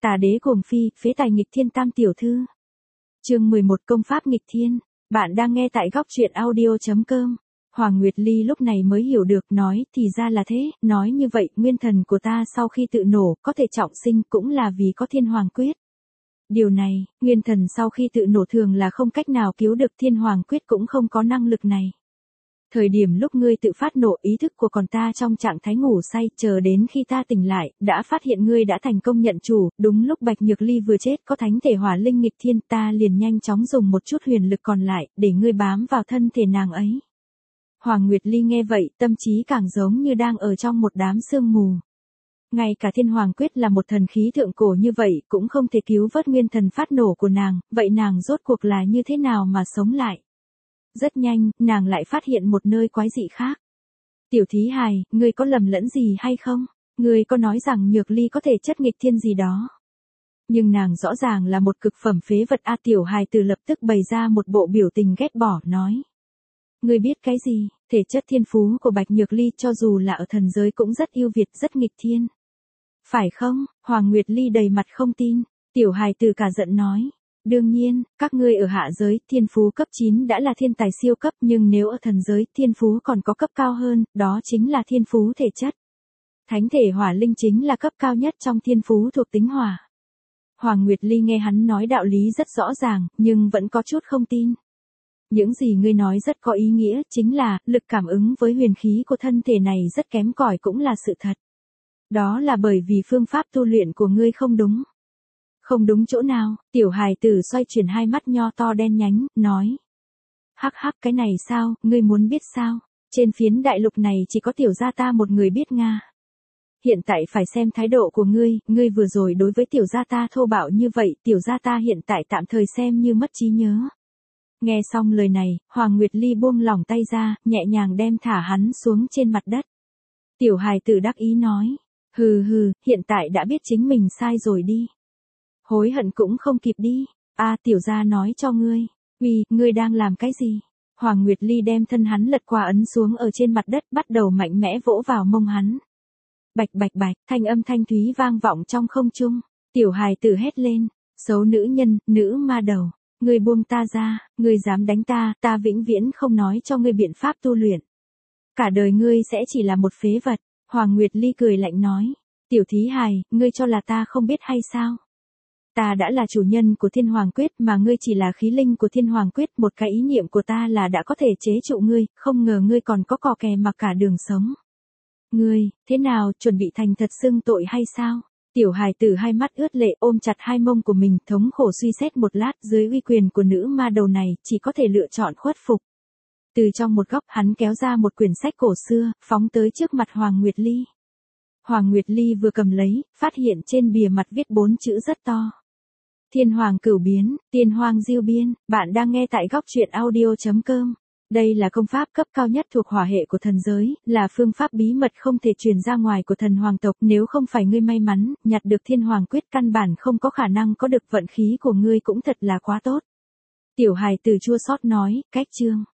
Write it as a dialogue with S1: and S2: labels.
S1: Tà đế cuồng phi, phế tài nghịch thiên tam tiểu thư. Chương 11 công pháp nghịch thiên. Bạn đang nghe tại góc truyện audio.com. Hoàng Nguyệt Ly lúc này mới hiểu được, nói thì ra là thế, nói như vậy nguyên thần của ta sau khi tự nổ có thể trọng sinh cũng là vì có thiên hoàng quyết. Điều này, nguyên thần sau khi tự nổ thường là không cách nào cứu được, thiên hoàng quyết cũng không có năng lực này. Thời điểm lúc ngươi tự phát nổ, ý thức của còn ta trong trạng thái ngủ say, chờ đến khi ta tỉnh lại, đã phát hiện ngươi đã thành công nhận chủ, đúng lúc Bạch Nhược Ly vừa chết có thánh thể hỏa linh nghịch thiên, ta liền nhanh chóng dùng một chút huyền lực còn lại, để ngươi bám vào thân thể nàng ấy. Hoàng Nguyệt Ly nghe vậy, tâm trí càng giống như đang ở trong một đám sương mù. Ngay cả thiên hoàng quyết là một thần khí thượng cổ như vậy, cũng không thể cứu vớt nguyên thần phát nổ của nàng, vậy nàng rốt cuộc là như thế nào mà sống lại? Rất nhanh, nàng lại phát hiện một nơi quái dị khác. Tiểu thí hài, ngươi có lầm lẫn gì hay không? Ngươi có nói rằng Nhược Ly có thể chất nghịch thiên gì đó. Nhưng nàng rõ ràng là một cực phẩm phế vật a. Tiểu hài từ lập tức bày ra một bộ biểu tình ghét bỏ, nói. Ngươi biết cái gì, thể chất thiên phú của Bạch Nhược Ly cho dù là ở thần giới cũng rất yêu việt, rất nghịch thiên. Phải không? Hoàng Nguyệt Ly đầy mặt không tin. Tiểu hài từ cả giận nói. Đương nhiên, các ngươi ở hạ giới, thiên phú cấp 9 đã là thiên tài siêu cấp, nhưng nếu ở thần giới, thiên phú còn có cấp cao hơn, đó chính là thiên phú thể chất. Thánh thể hỏa linh chính là cấp cao nhất trong thiên phú thuộc tính hỏa. Hoàng Nguyệt Ly nghe hắn nói đạo lý rất rõ ràng, nhưng vẫn có chút không tin. Những gì ngươi nói rất có ý nghĩa, chính là, lực cảm ứng với huyền khí của thân thể này rất kém cỏi cũng là sự thật. Đó là bởi vì phương pháp tu luyện của ngươi không đúng. Không đúng chỗ nào? Tiểu hài tử xoay chuyển hai mắt nho to đen nhánh, nói. Hắc hắc, cái này sao, ngươi muốn biết sao? Trên phiến đại lục này chỉ có tiểu gia ta một người biết Nga. Hiện tại phải xem thái độ của ngươi vừa rồi đối với tiểu gia ta thô bạo như vậy, tiểu gia ta hiện tại tạm thời xem như mất trí nhớ. Nghe xong lời này, Hoàng Nguyệt Ly buông lỏng tay ra, nhẹ nhàng đem thả hắn xuống trên mặt đất. Tiểu hài tử đắc ý nói. Hừ, hiện tại đã biết chính mình sai rồi đi. Hối hận cũng không kịp đi. Tiểu gia nói cho ngươi. Ngươi đang làm cái gì? Hoàng Nguyệt Ly đem thân hắn lật qua ấn xuống ở trên mặt đất, bắt đầu mạnh mẽ vỗ vào mông hắn. Bạch bạch bạch, thanh âm thanh thúy vang vọng trong không trung. Tiểu hài tử hét lên. Xấu nữ nhân, nữ ma đầu. Ngươi buông ta ra, ngươi dám đánh ta, ta vĩnh viễn không nói cho ngươi biện pháp tu luyện. Cả đời ngươi sẽ chỉ là một phế vật. Hoàng Nguyệt Ly cười lạnh nói. Tiểu thí hài, ngươi cho là ta không biết hay sao? Ta đã là chủ nhân của thiên hoàng quyết mà ngươi chỉ là khí linh của thiên hoàng quyết, một cái ý niệm của ta là đã có thể chế trụ ngươi, không ngờ ngươi còn có cò kè mặc cả đường sống. Ngươi, thế nào, chuẩn bị thành thật xưng tội hay sao? Tiểu hài tử hai mắt ướt lệ ôm chặt hai mông của mình, thống khổ suy xét một lát, dưới uy quyền của nữ ma đầu này, chỉ có thể lựa chọn khuất phục. Từ trong một góc hắn kéo ra một quyển sách cổ xưa, phóng tới trước mặt Hoàng Nguyệt Ly. Hoàng Nguyệt Ly vừa cầm lấy, phát hiện trên bìa mặt viết 4 chữ rất to. Thiên hoàng cửu biến, tiên hoàng diêu biên. Bạn đang nghe tại góc truyện audio.com. Đây là công pháp cấp cao nhất thuộc hỏa hệ của thần giới, là phương pháp bí mật không thể truyền ra ngoài của thần hoàng tộc, nếu không phải ngươi may mắn, nhặt được thiên hoàng quyết căn bản không có khả năng có được, vận khí của ngươi cũng thật là quá tốt. Tiểu hài tử chua xót nói, cách chương.